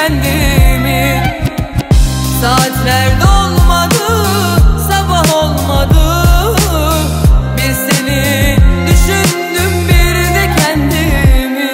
kendimi. Saatler dolmadı, sabah olmadı, bir seni düşündüm bir de kendimi.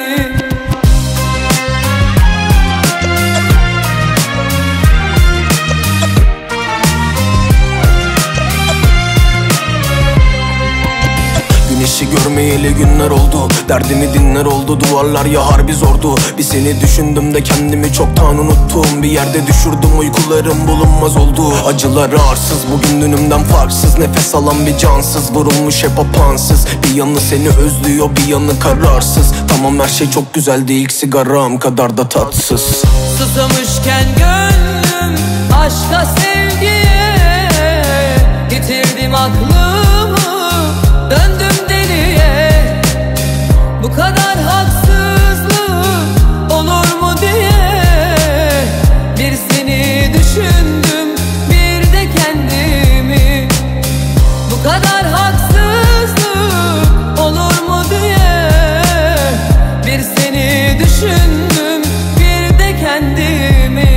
Güneşi görmeyeli günler oldu, derdimi dinler oldu, duvarlar ya harbi zordu. Bir seni düşündüm de kendimi çoktan unuttum. Bir yerde düşürdüm, uykularım bulunmaz oldu. Acıları arsız, bugün dünümden farksız, nefes alan bir cansız, vurulmuş hep apansız. Bir yanı seni özlüyor, bir yanı kararsız. Tamam her şey çok güzeldi, ilk sigaram kadar da tatsız. Susamışken gönlüm aşka sevgiye, yitirdim aklımı, döndüm deliye. Bu kadar haksızlık olur mu diye bir seni düşündüm bir de kendimi. Bu kadar haksızlık olur mu diye bir seni düşündüm bir de kendimi.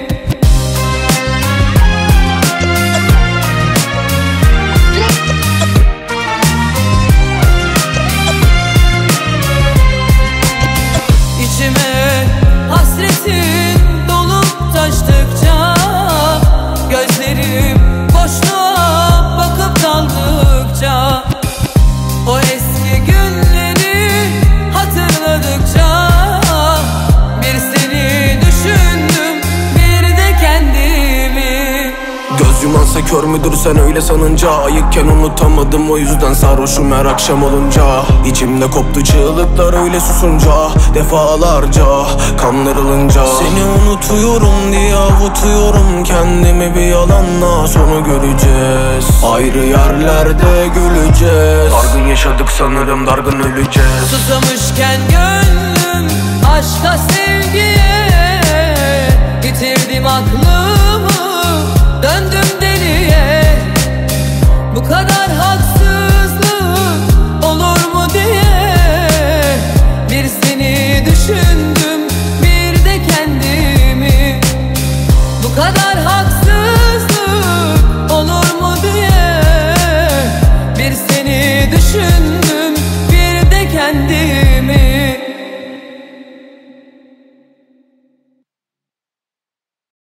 İçime hasretin dolup taştıkça, gözlerim boşluğa bakıp daldıkça, o eski günleri hatırladıkça bir seni düşündüm bir de kendimi. Göz yumansa kör müdür sen öyle sanınca, ayıkken unutamadım o yüzden sarhoşum her akşam olunca. İçimde koptu çığlıklar öyle susunca, defalarca kanlarılınca. Seni unutuyorum diye avutuyorum kendimi, bir yalanla sonu göreceğiz. Ayrı yerlerde güleceğiz. Dargın yaşadık sanırım, dargın öleceğiz. Susamışken gönlüm aşka sevgiye,